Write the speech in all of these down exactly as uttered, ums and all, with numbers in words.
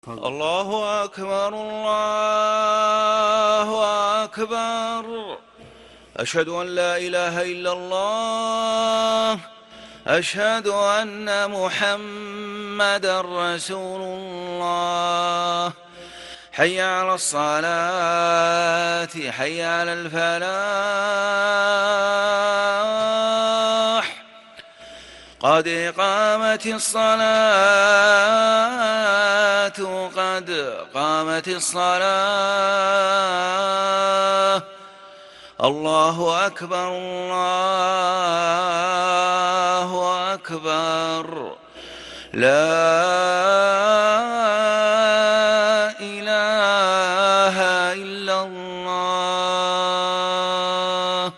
الله أكبر الله أكبر. أشهد أن لا إله إلا الله. أشهد أن محمدًا رسول الله. حي على الصلاة، حي على الفلاح، قد قامت الصلاة، قد قامت الصلاة. الله أكبر الله أكبر. لا إله إلا الله.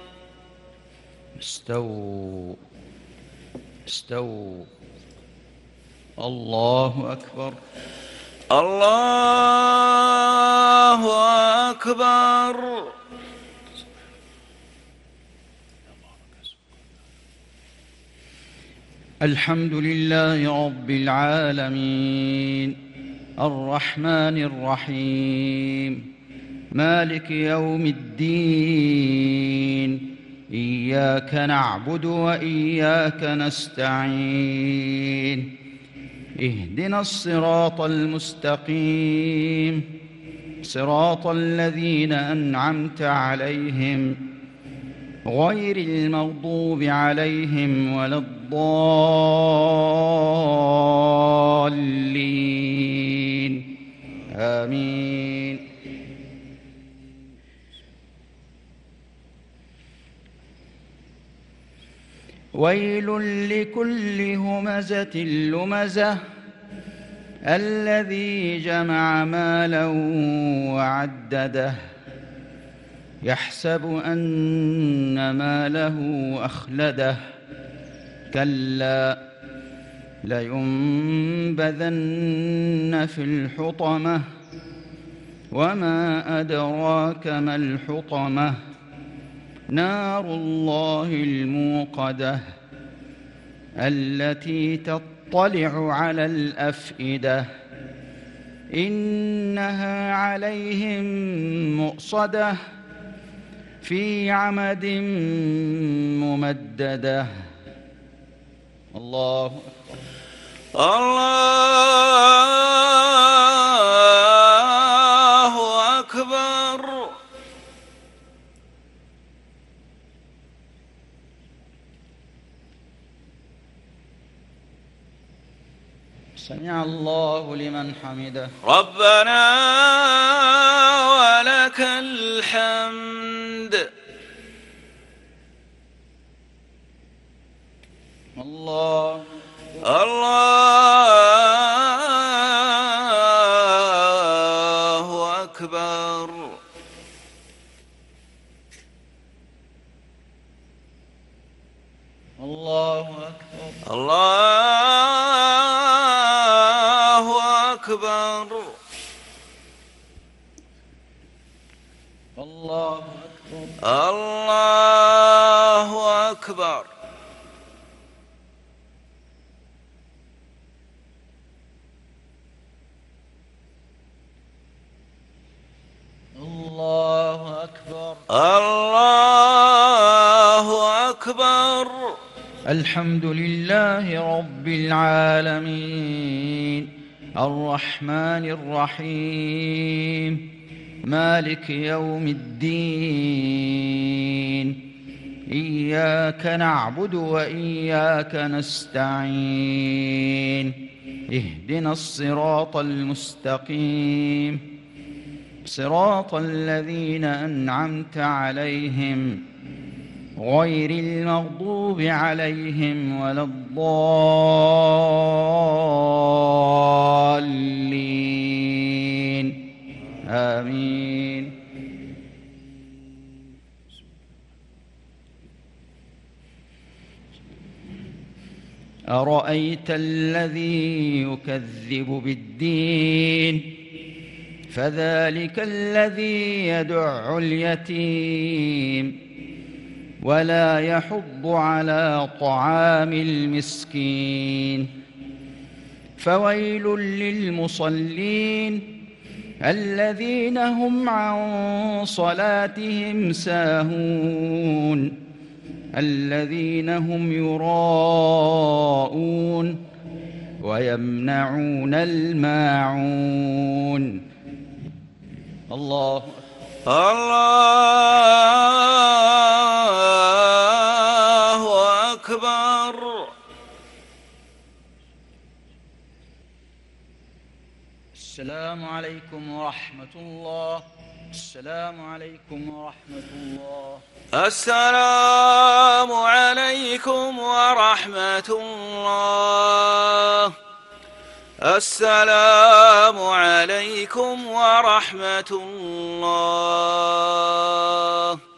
استووا استووا. الله أكبر الله أكبر. الحمد لله رب العالمين، الرحمن الرحيم، مالك يوم الدين. إياك نعبد وإياك نستعين. اهدنا الصراط المستقيم، صراط الذين أنعمت عليهم غير المغضوب عليهم ولا الضالين. آمين. ويل لكل همزة لمزة الذي جمع مالا وعدده يحسب أن ماله أخلده كلا لينبذن في الحطمة وما أدراك ما الحطمة نار الله الموقدة التي تطلع على الأفئدة إنها عليهم مؤصدة في عمد ممددة. الله أكبر. الله أكبر. سمع الله لمن حمده. ربنا ولك الحمد. الله الله أكبر. الله أكبر. الله أكبر. الله أكبر. الله أكبر. الله أكبر. الله أكبر. الحمد لله رب العالمين، الرحمن الرحيم، مالك يوم الدين. إياك نعبد وإياك نستعين. اهدنا الصراط المستقيم، صراط الذين أنعمت عليهم غير المغضوب عليهم ولا الضالين. آمين. أرأيت الذي يكذب بالدين فذلك الذي يدع اليتيم ولا يحض على طعام المسكين فويل للمصلين الذين هم عن صلاتهم ساهون الذين هم يراءون ويمنعون الماعون. الله الله أكبر. السلام عليكم ورحمة الله. السلام عليكم ورحمة الله. السلام عليكم ورحمة الله. السلام عليكم ورحمة الله.